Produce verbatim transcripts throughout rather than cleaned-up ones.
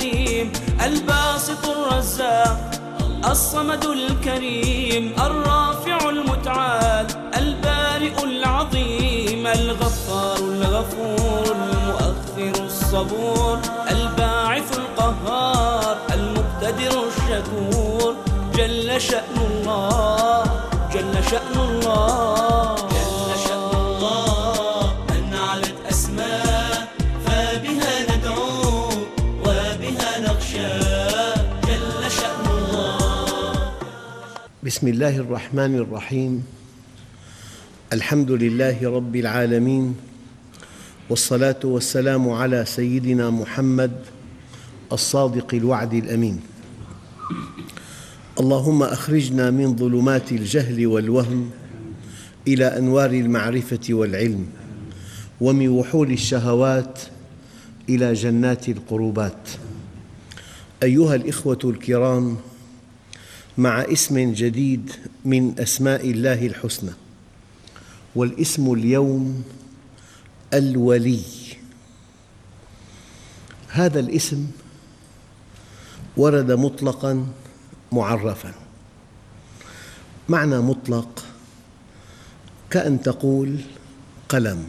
الحليم الباسط الرزاق الصمد الكريم الرافع المتعال البارئ العظيم الغفار الغفور المؤخر الصبور الباعث القهار المقتدر الشكور جل شأن الله جل شأن الله جل شأن الله من علت أسماء فبها ندعو وبها نخشى جل شأن الله. بسم الله الرحمن الرحيم. الحمد لله رب العالمين، والصلاة والسلام على سيدنا محمد الصادق الوعد الأمين. اللهم أخرجنا من ظلمات الجهل والوهم إلى أنوار المعرفة والعلم، ومن وحول الشهوات إلى جنات القربات. أيها الإخوة الكرام، مع اسم جديد من أسماء الله الحسنى، والاسم اليوم الولي. هذا الاسم ورد مطلقاً معرفاً. معنى مطلق كأن تقول قلم،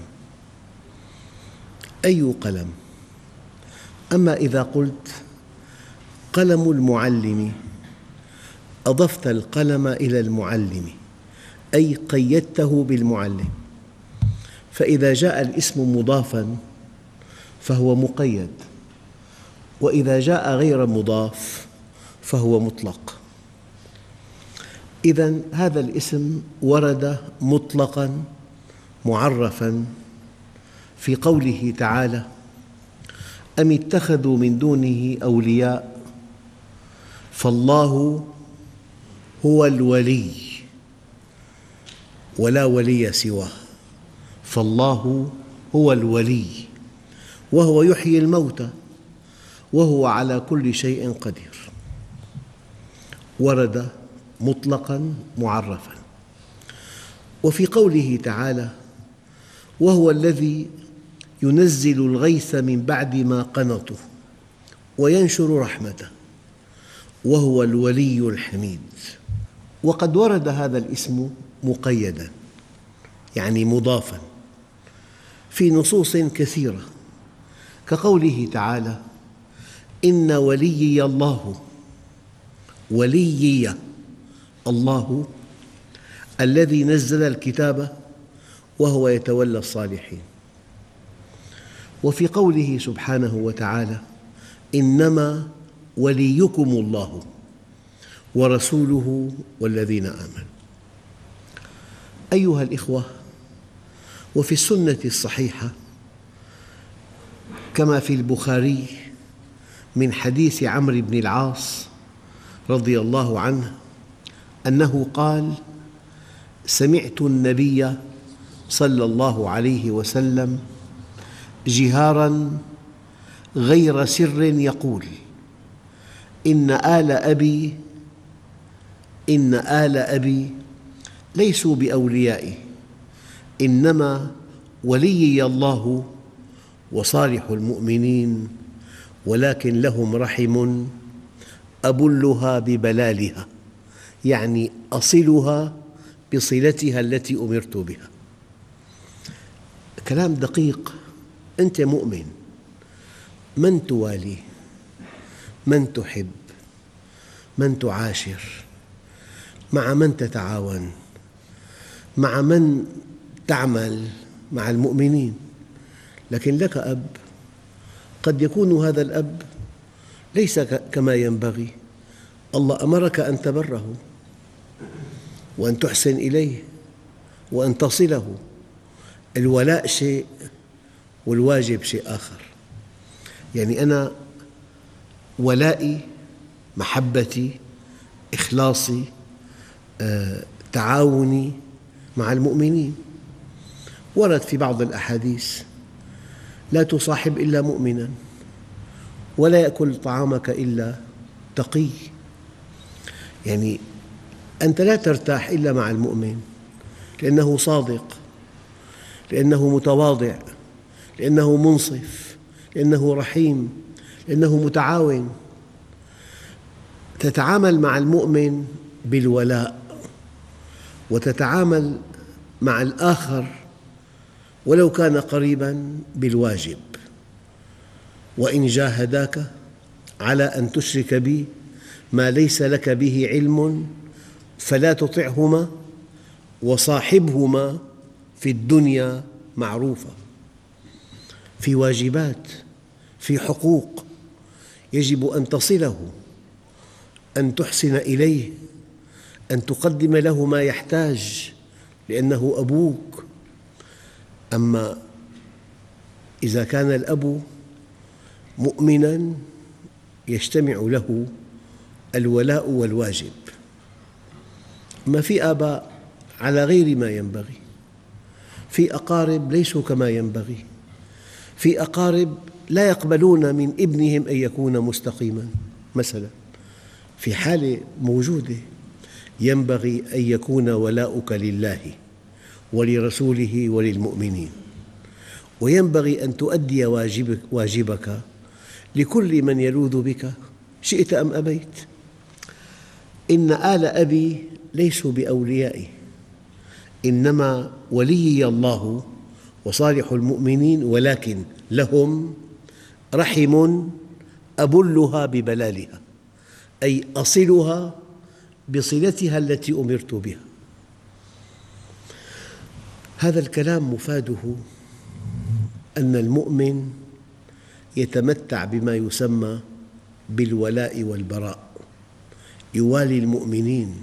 أي قلم؟ أما إذا قلت قلم المعلم أضفت القلم إلى المعلم، أي قيدته بالمعلم. فإذا جاء الاسم مضافاً فهو مقيد، وإذا جاء غير مضاف فهو مطلق. إذن هذا الاسم ورد مطلقاً معرفاً في قوله تعالى: أم اتخذوا من دونه أولياء فالله هو الولي ولا ولي سواه. فالله هو الولي وهو يحيي الموتى وهو على كل شيء قدير. ورد مطلقاً معرفاً. وفي قوله تعالى: وهو الذي ينزل الغيث من بعد ما قنطوا وينشر رحمته وهو الولي الحميد. وقد ورد هذا الاسم مقيداً، يعني مضافاً، في نصوص كثيرة، كقوله تعالى: إن وليي الله. وليي الله الذي نزل الكتاب وهو يتولى الصالحين. وفي قوله سبحانه وتعالى: إنما وليكم الله ورسوله والذين آمنوا. أيها الإخوة، وفي السنة الصحيحة كما في البخاري من حديث عمرو بن العاص رضي الله عنه أنه قال: سمعت النبي صلى الله عليه وسلم جهاراً غير سر يقول: إن آل أبي إن آل أبي ليسوا بأوليائي، إنما وليي الله وصالح المؤمنين، ولكن لهم رحم أبلها ببلالها، يعني أصلها بصلتها التي أمرت بها. كلام دقيق. أنت مؤمن، من توالي؟ من تحب؟ من تعاشر؟ مع من تتعاون؟ مع من تعمل؟ مع المؤمنين. لكن لك أب، قد يكون هذا الأب ليس كما ينبغي. الله أمرك أن تبره وأن تحسن إليه وأن تصله. الولاء شيء والواجب شيء آخر. يعني أنا ولائي، محبتي، إخلاصي، تعاوني مع المؤمنين. ورد في بعض الأحاديث: لا تصاحب إلا مؤمناً، ولا يأكل طعامك إلا تقي. يعني أنت لا ترتاح إلا مع المؤمن، لأنه صادق، لأنه متواضع، لأنه منصف، لأنه رحيم، لأنه متعاون. تتعامل مع المؤمن بالولاء، وتتعامل مع الآخر ولو كان قريباً بالواجب. وإن جاهداك على أن تشرك بي ما ليس لك به علم فلا تطعهما وصاحبهما في الدنيا معروفا. في واجبات، في حقوق يجب أن تصله، أن تحسن إليه، أن تقدم له ما يحتاج لأنه أبوك. أما إذا كان الأب مؤمناً يجتمع له الولاء والواجب. ما في آباء على غير ما ينبغي، في أقارب ليسوا كما ينبغي، في أقارب لا يقبلون من ابنهم أن يكون مستقيماً مثلاً. في حالة موجودة ينبغي أن يكون ولاؤك لله ولرسوله وللمؤمنين، وينبغي أن تؤدي واجبك, واجبك لكل من يلوذ بك شئت أم أبيت. إن آل أبي ليسوا بأوليائي، إنما وليي الله وصالح المؤمنين، ولكن لهم رحم أبلها ببلالها، أي أصلها بصلتها التي أمرت بها. هذا الكلام مفاده أن المؤمن يتمتع بما يسمى بالولاء والبراء، يوالي المؤمنين،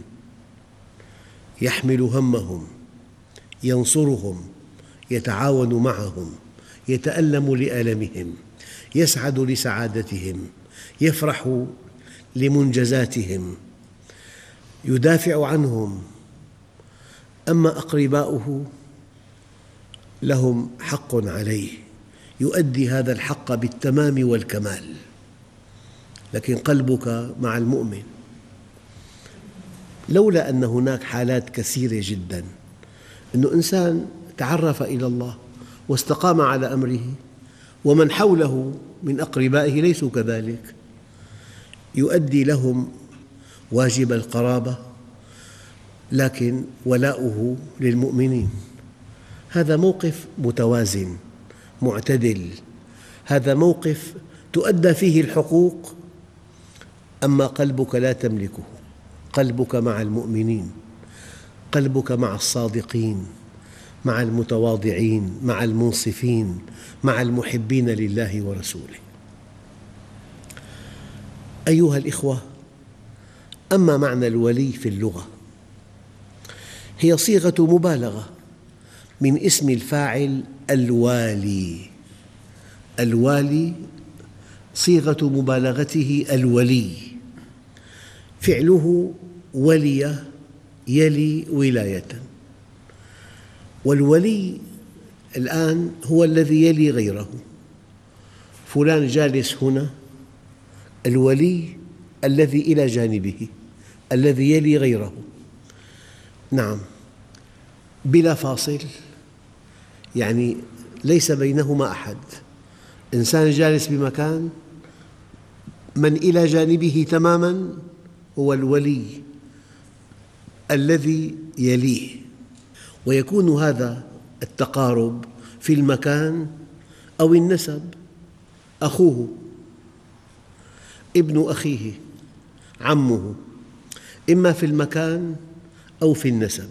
يحمل همهم، ينصرهم، يتعاون معهم، يتألم لألمهم، يسعد لسعادتهم، يفرح لمنجزاتهم، يدافع عنهم. أما أقرباؤه لهم حق عليه، يؤدي هذا الحق بالتمام والكمال، لكن قلبك مع المؤمن. لولا أن هناك حالات كثيرة جداً أن إنسان تعرف إلى الله واستقام على أمره ومن حوله من أقربائه ليسوا كذلك، يؤدي لهم واجب القرابة لكن ولاؤه للمؤمنين. هذا موقف متوازن معتدل، هذا موقف تؤدى فيه الحقوق. أما قلبك لا تملكه، قلبك مع المؤمنين، قلبك مع الصادقين، مع المتواضعين، مع المنصفين، مع المحبين لله ورسوله. أيها الإخوة، أما معنى الولي في اللغة هي صيغة مبالغة من اسم الفاعل الوالي. الوالي صيغة مبالغته الولي، فعله ولي يلي ولاية، والولي الآن هو الذي يلي غيره. فلان جالس هنا، الولي الذي إلى جانبه، الذي يلي غيره، نعم، بلا فاصل، يعني ليس بينهما أحد. إنسان جالس بمكان، من إلى جانبه تماماً هو الولي الذي يليه. ويكون هذا التقارب في المكان أو النسب، أخوه، ابن أخيه، عمه، إما في المكان أو في النسب.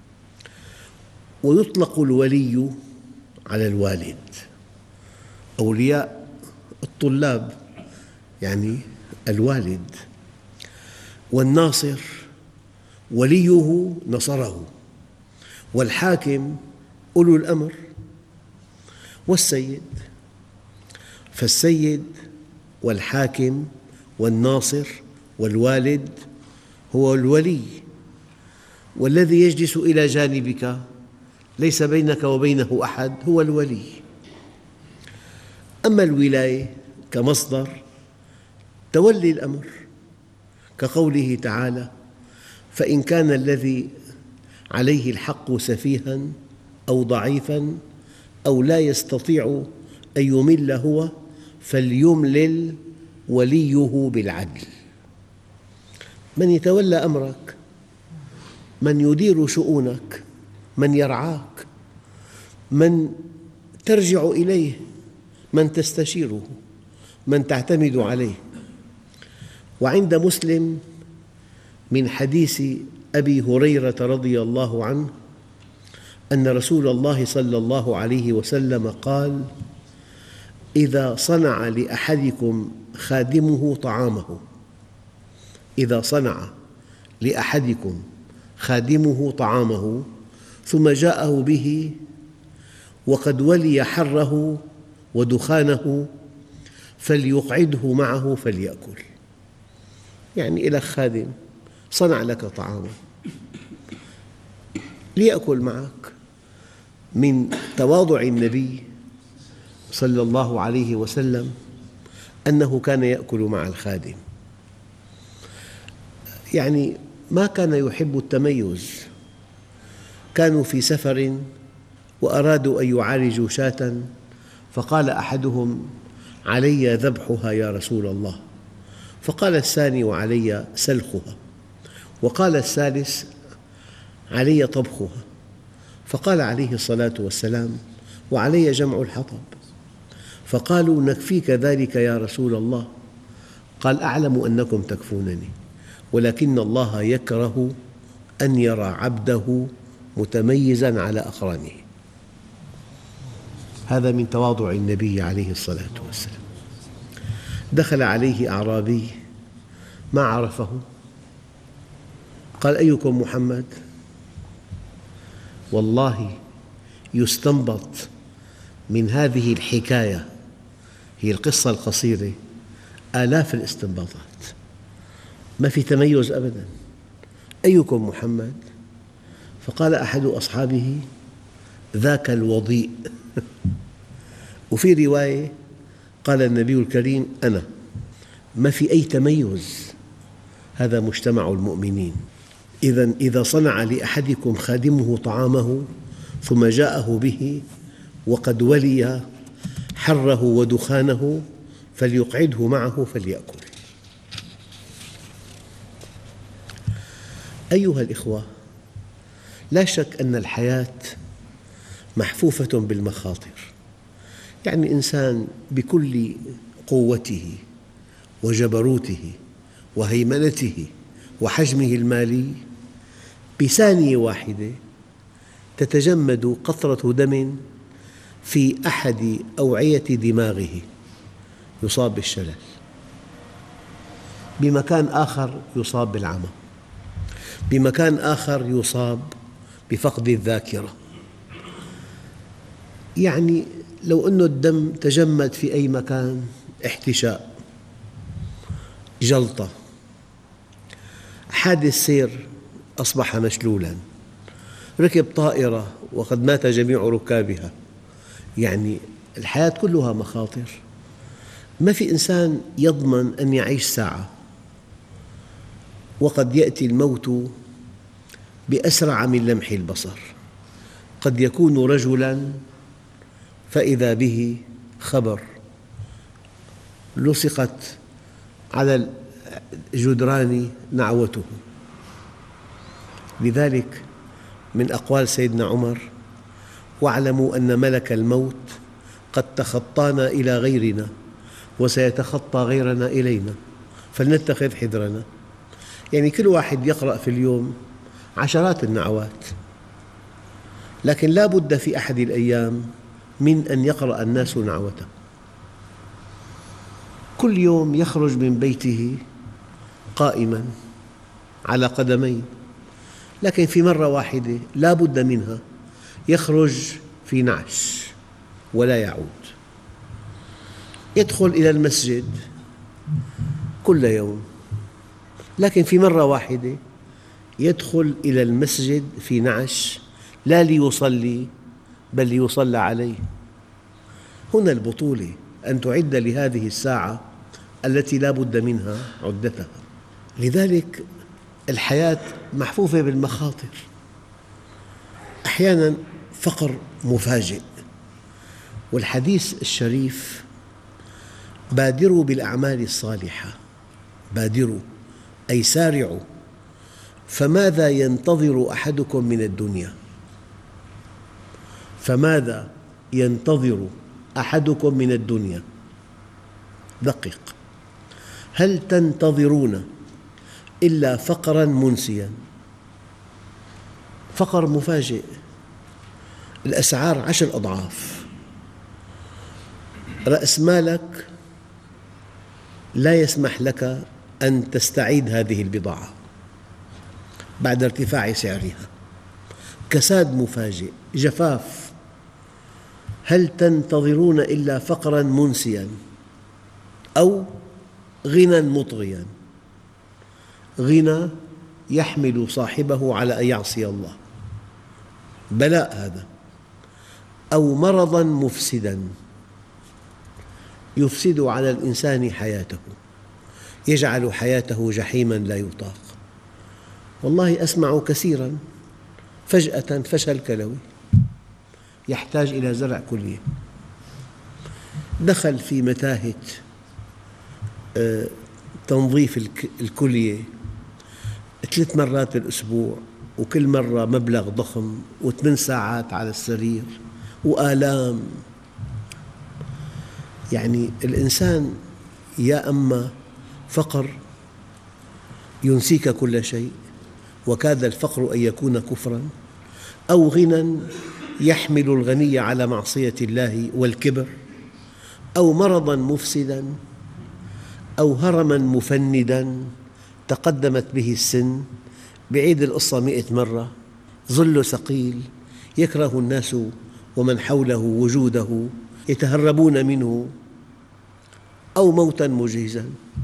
ويطلق الولي على الوالد. أولياء الطلاب يعني الوالد، والناصر وليه نصره، والحاكم أولو الأمر، والسيد. فالسيد والحاكم والناصر والوالد هو الولي، والذي يجلس إلى جانبك ليس بينك وبينه أحد هو الولي. أما الولاية كمصدر تولي الأمر، كقوله تعالى: فإن كان الذي عليه الحق سفيهاً أو ضعيفاً أو لا يستطيع أن يمل هو فليملل وليه بالعدل. من يتولى أمرك، من يدير شؤونك، من يرعاك، من ترجع إليه، من تستشيره، من تعتمد عليه. وعند مسلم من حديث أبي هريرة رضي الله عنه أن رسول الله صلى الله عليه وسلم قال: إذا صنع لأحدكم خادمه طعامه إذا صنع لأحدكم خادمه طعامه ثم جاءه به وقد ولي حره ودخانه فليقعده معه فليأكل. يعني إلك خادم صنع لك طعاما ليأكل معك. من تواضع النبي صلى الله عليه وسلم أنه كان يأكل مع الخادم، يعني ما كان يحب التميز. كانوا في سفر وأرادوا أن يعالجوا شاة، فقال أحدهم: علي ذبحها يا رسول الله، فقال الثاني: وعلي سلخها، وقال الثالث: علي طبخها، فقال عليه الصلاة والسلام: وعلي جمع الحطب. فقالوا: نكفيك ذلك يا رسول الله. قال: أعلم أنكم تكفونني، ولكن الله يكره أن يرى عبده متميزاً على أقرانه. هذا من تواضع النبي عليه الصلاة والسلام. دخل عليه أعرابي ما عرفه، قال: أيكم محمد؟ والله يستنبط من هذه الحكاية، هي القصة القصيرة، آلاف الاستنباطات، ما في تميز أبداً. أيكم محمد؟ فقال أحد أصحابه: ذاك الوضيء. وفي رواية قال النبي الكريم: أنا. ما في أي تميز، هذا مجتمع المؤمنين. إذن إذا صنع لأحدكم خادمه طعامه ثم جاءه به وقد ولي حره ودخانه فليقعده معه فليأكل. أيها الإخوة، لا شك أن الحياة محفوفة بالمخاطر. يعني إنسان بكل قوته وجبروته وهيمنته وحجمه المالي بثانية واحدة تتجمد قطرة دم في أحد أوعية دماغه يصاب بالشلل، بمكان آخر يصاب بالعمى، بمكان آخر يصاب بفقد الذاكرة. يعني لو أن الدم تجمد في أي مكان، احتشاء، جلطة، حادث سير أصبح مشلولاً، ركب طائرة وقد مات جميع ركابها. يعني الحياة كلها مخاطر، ما في إنسان يضمن أن يعيش ساعة، وقد يأتي الموت بأسرع من لمح البصر. قد يكون رجلاً فإذا به خبر لصقت على الجدران نعوته. لذلك من أقوال سيدنا عمر: واعلموا أن ملك الموت قد تخطانا إلى غيرنا وسيتخطى غيرنا إلينا فلنتخذ حذرنا. يعني كل واحد يقرأ في اليوم عشرات النعوات، لكن لا بد في أحد الأيام من أن يقرأ الناس نعوته. كل يوم يخرج من بيته قائماً على قدمين، لكن في مرة واحدة لا بد منها يخرج في نعش ولا يعود. يدخل إلى المسجد كل يوم، لكن في مرة واحدة يدخل إلى المسجد في نعش، لا ليصلي بل ليصلى عليه. هنا البطولة، أن تعد لهذه الساعة التي لا بد منها عدتها. لذلك الحياة محفوفة بالمخاطر، أحياناً فقر مفاجئ. والحديث الشريف بادروا بالأعمال الصالحة، بادروا أي سارعوا، فماذا ينتظر أحدكم من الدنيا؟ فماذا ينتظر أحدكم من الدنيا؟ دقق، هل تنتظرون إلا فقراً منسياً؟ فقر مفاجئ، الأسعار عشر أضعاف، رأس مالك لا يسمح لك أن تستعيد هذه البضاعة بعد ارتفاع سعرها، كساد مفاجئ، جفاف. هل تنتظرون إلا فقراً منسياً أو غنى مطغياً؟ غنى يحمل صاحبه على أن يعصي الله، بلاء هذا. أو مرضاً مفسداً يفسد على الإنسان حياته، يجعل حياته جحيماً لا يطاق. والله أسمع كثيراً فجأة فشل كلوي يحتاج إلى زرع كلية، دخل في متاهة تنظيف الكلية ثلاث مرات بالأسبوع، وكل مرة مبلغ ضخم، وثمان ساعات على السرير، وآلام. يعني الإنسان يا أما فقر ينسيك كل شيء وكاد الفقر أن يكون كفراً، أو غنى يحمل الغني على معصية الله والكبر، أو مرضاً مفسداً، أو هرماً مفنداً تقدمت به السن، بعيد القصة مئة مرة، ظل ثقيل يكره الناس ومن حوله وجوده، يتهربون منه، أو موتاً مجهزاً،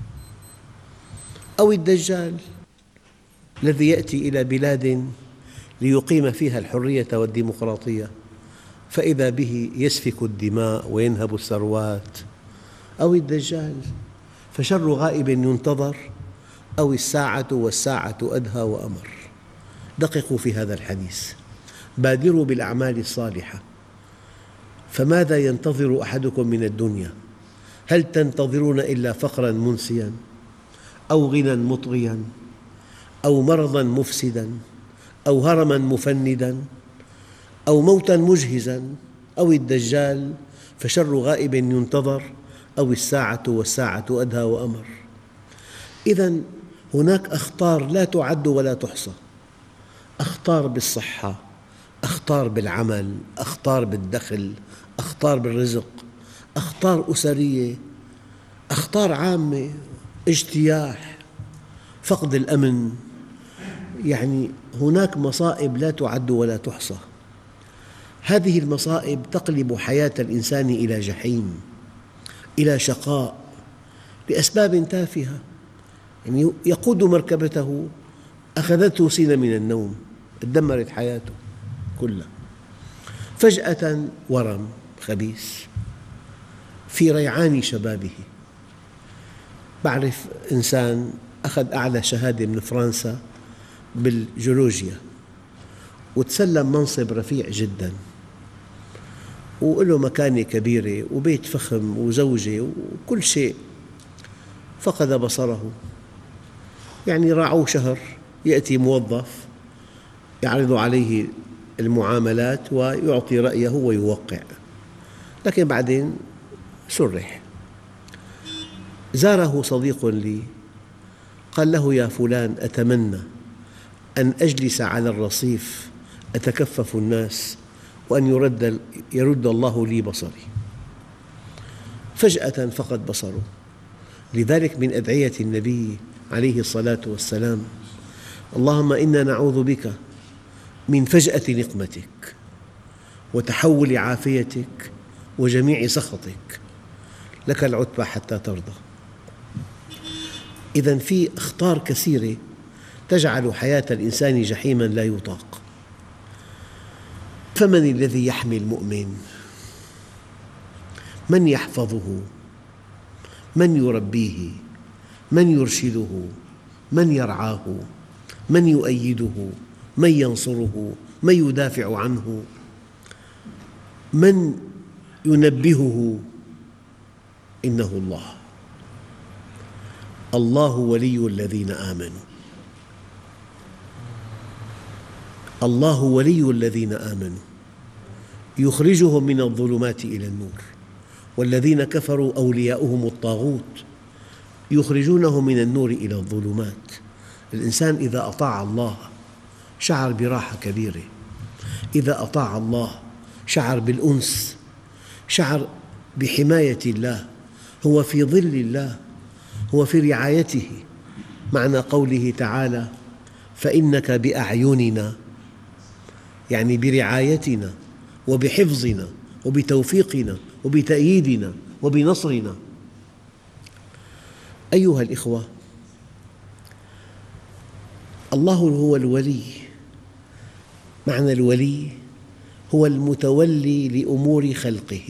أو الدجال الذي يأتي إلى بلاد ليقيم فيها الحرية والديمقراطية، فإذا به يسفك الدماء وينهب الثروات. أو الدجال، فشر غائب ينتظر، أو الساعة والساعة أدهى وأمر. دققوا في هذا الحديث، بادروا بالأعمال الصالحة، فماذا ينتظر أحدكم من الدنيا؟ هل تنتظرون إلا فقراً منسياً أو غنى مطغياً أو مرضاً مفسداً أو هرماً مفندا أو موتاً مجهزاً أو الدجال، فشر غائب ينتظر، أو الساعة والساعة أدهى وأمر. إذن هناك أخطار لا تعد ولا تحصى، أخطار بالصحة، أخطار بالعمل، أخطار بالدخل، أخطار بالرزق، أخطار أسرية، أخطار عامة، اجتياح، فقد الأمن. يعني هناك مصائب لا تعد ولا تحصى. هذه المصائب تقلب حياة الإنسان إلى جحيم، إلى شقاء، لأسباب تافهة. يعني يقود مركبته، أخذته سنة من النوم، تدمرت حياته كلها. فجأة ورم خبيث في ريعان شبابه. بعرف إنسان أخذ أعلى شهادة من فرنسا بالجيولوجيا، وتسلم منصب رفيع جداً، وله مكانة كبيرة وبيت فخم وزوجة وكل شيء. فقد بصره، يعني راعوه شهر، يأتي موظف يعرض عليه المعاملات ويعطي رأيه ويوقع، لكن بعدين سرح. زاره صديق لي قال له: يا فلان، أتمنى أن أجلس على الرصيف أتكفف الناس وأن يرد, يرد الله لي بصري. فجأة فقد بصره. لذلك من أدعية النبي عليه الصلاة والسلام: اللهم إنا نعوذ بك من فجأة نقمتك وتحول عافيتك وجميع سخطك، لك العتبى حتى ترضى. إذن في أخطار كثيرة تجعل حياة الإنسان جحيماً لا يطاق. فمن الذي يحمي المؤمن؟ من يحفظه؟ من يربيه؟ من يرشده؟ من يرعاه؟ من يؤيده؟ من ينصره؟ من يدافع عنه؟ من ينبهه؟ إنه الله. الله ولي الذين آمنوا. الله ولي الذين آمنوا يخرجهم من الظلمات إلى النور، والذين كفروا أولياؤهم الطاغوت يخرجونهم من النور إلى الظلمات. الإنسان إذا أطاع الله شعر براحة كبيرة، إذا أطاع الله شعر بالأنس، شعر بحماية الله، هو في ظل الله، هو في رعايته. معنى قوله تعالى: فإنك بأعيننا، يعني برعايتنا وبحفظنا وبتوفيقنا وبتأييدنا وبنصرنا. أيها الإخوة، الله هو الولي. معنى الولي هو المتولي لأمور خلقه،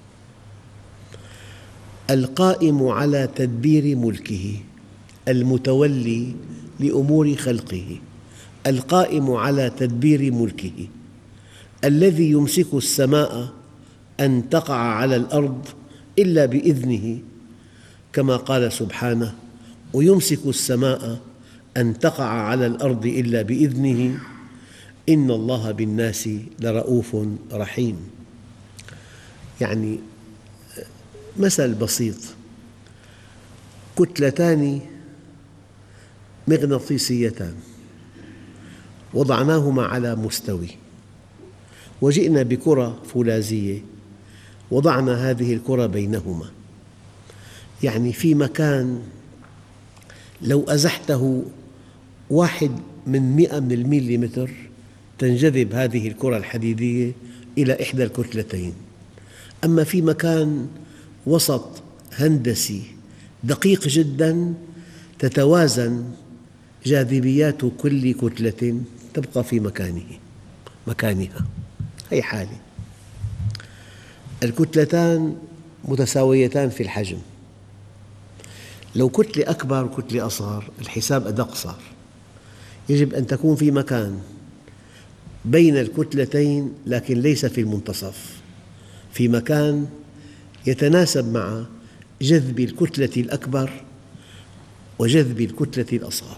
القائم على تدبير ملكه، المتولي لأمور خلقه، القائم على تدبير ملكه، الذي يمسك السماء أن تقع على الأرض إلا بإذنه، كما قال سبحانه: ويمسك السماء أن تقع على الأرض إلا بإذنه إن الله بالناس لرؤوف رحيم. يعني مثل بسيط: كتلتان مغناطيسيتان وضعناهما على مستوي، وجئنا بكرة فولاذية وضعنا هذه الكرة بينهما، يعني في مكان لو أزحته واحد من مئة من الميليمتر تنجذب هذه الكرة الحديدية إلى إحدى الكتلتين. أما في مكان وسط هندسي دقيق جداً تتوازن جاذبيات كل كتلة تبقى في مكانه مكانها. هي حالة الكتلتان متساويتان في الحجم، لو كتلة أكبر وكتلة أصغر الحساب أدق صار. يجب أن تكون في مكان بين الكتلتين لكن ليس في المنتصف، في مكان يتناسب مع جذب الكتلة الأكبر وجذب الكتلة الأصغر.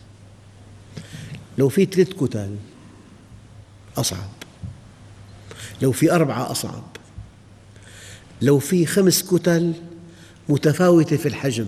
لو في ثلاث كتل أصعب، لو في أربعة أصعب، لو في خمس كتل متفاوتة في الحجم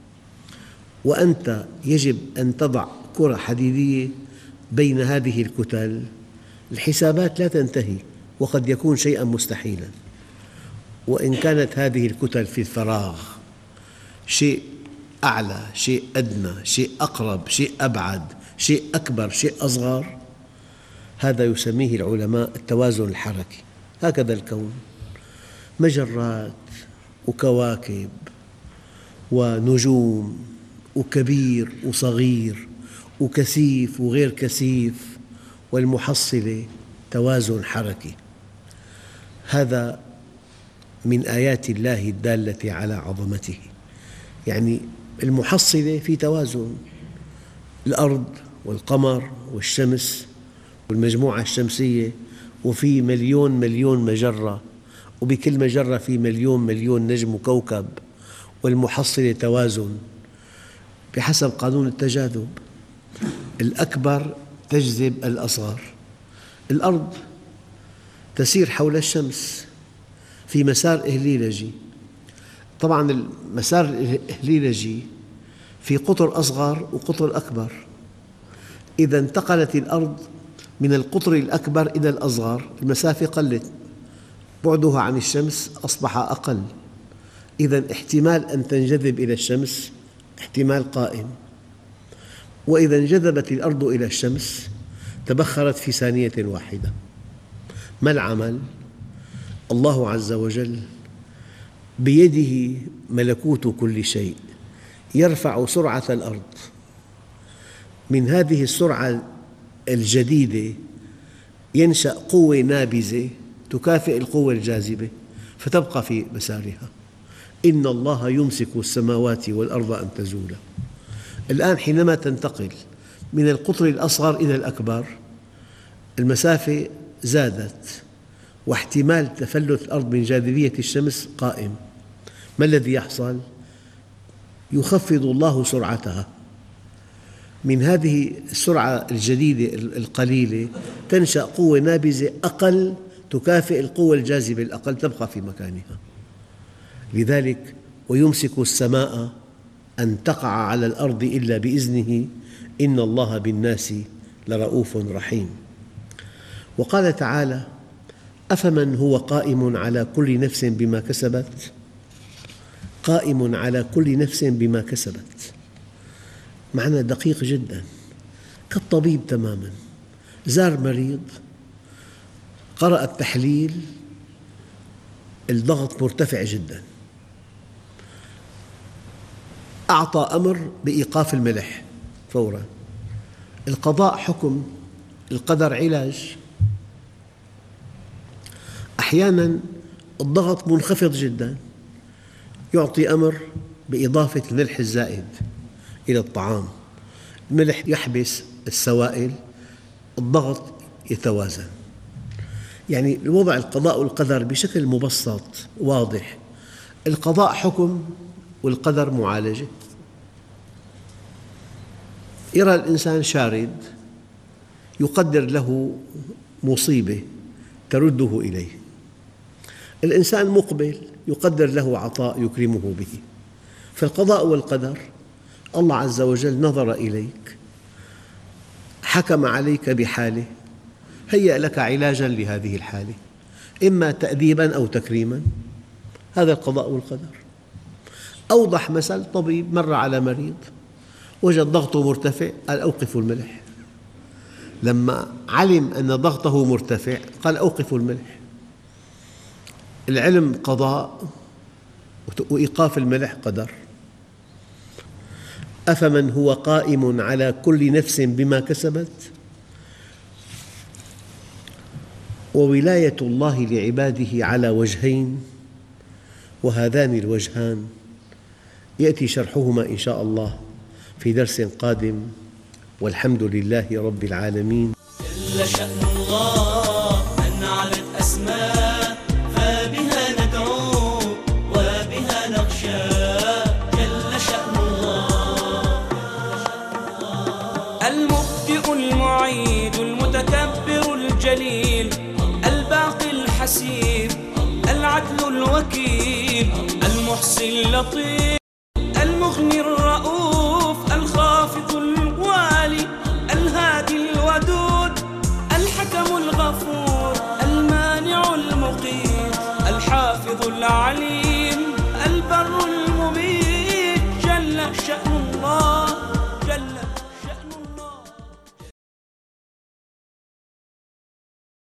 وأنت يجب أن تضع كرة حديدية بين هذه الكتل، الحسابات لا تنتهي وقد يكون شيئاً مستحيلاً. وإن كانت هذه الكتل في الفراغ، شيء أعلى، شيء أدنى، شيء أقرب، شيء أبعد، شيء أكبر، شيء أصغر، هذا يسميه العلماء التوازن الحركي. هكذا الكون، مجرات وكواكب ونجوم وكبير وصغير وكثيف وغير كثيف، والمحصلة توازن حركي. هذا من آيات الله الدالة على عظمته. يعني المحصلة في توازن، الأرض والقمر والشمس والمجموعة الشمسية، وفي مليون مليون مجرة، وبكل مجرة في مليون مليون نجم وكوكب، والمحصلة توازن بحسب قانون التجاذب. الأكبر تجذب الأصغر. الأرض تسير حول الشمس في مسار إهليلجي. طبعاً المسار الإهليلجي في قطر أصغر وقطر أكبر. إذا انتقلت الأرض من القطر الأكبر إلى الأصغر المسافة قلت، بعدها عن الشمس أصبح أقل. إذا احتمال أن تنجذب إلى الشمس احتمال قائم، وإذا انجذبت الأرض إلى الشمس تبخرت في ثانية واحدة. ما العمل؟ الله عز وجل بيده ملكوت كل شيء، يرفع سرعة الأرض. من هذه السرعة الجديدة ينشأ قوة نابذة تكافئ القوة الجاذبة فتبقى في مسارها. إن الله يمسك السماوات والأرض أن تزولا. الآن حينما تنتقل من القطر الأصغر إلى الأكبر المسافة زادت، واحتمال تفلت الأرض من جاذبية الشمس قائم. ما الذي يحصل؟ يخفض الله سرعتها. من هذه السرعة الجديدة القليلة تنشأ قوة نابذة أقل تكافئ القوة الجاذبة الأقل، تبقى في مكانها. لذلك ويمسك السماء أن تقع على الأرض إلا بإذنه إن الله بالناس لرؤوف رحيم. وقال تعالى: أفمن هو قائم على كل نفس بما كسبت، قائم على كل نفس بما كسبت، معنى دقيق جدا، كالطبيب تماما. زار مريض، قرأ التحليل، الضغط مرتفع جدا، أعطى أمر بإيقاف الملح فورا. القضاء حكم، القدر علاج. أحيانا الضغط منخفض جدا، يعطي أمر بإضافة الملح الزائد إلى الطعام. الملح يحبس السوائل، الضغط يتوازن. يعني الوضع القضاء والقدر بشكل مبسط واضح. القضاء حكم والقدر معالجة. يرى الإنسان شارد، يقدر له مصيبة ترده إليه. الإنسان مقبل، يقدر له عطاء يكرمه به. فالقضاء والقدر الله عز وجل نظر إليك، حكم عليك بحالة، هيأ لك علاجاً لهذه الحالة، إما تأديباً أو تكريماً. هذا القضاء والقدر. أوضح مثل: طبيب مر على مريض وجد ضغطه مرتفع، قال: أوقفوا الملح. لما علم أن ضغطه مرتفع قال: أوقفوا الملح. العلم قضاء وإيقاف الملح قدر. أفمن هو قائم على كل نفس بما كسبت. وولاية الله لعباده على وجهين، وهذان الوجهان يأتي شرحهما إن شاء الله في درس قادم، والحمد لله رب العالمين. جل شأن الله من علت أسماء، فبها ندعو وبها نخشى. جل شأن الله المبدئ المعيد المتكبر الجليل الباقي الحسيب العدل الوكيل المحصي اللطيف المغني الرؤوف الخافض الوالي الهادي الودود الحكم الغفور المانع المقيت الحافظ العليم البر المميت. جل شأن الله جل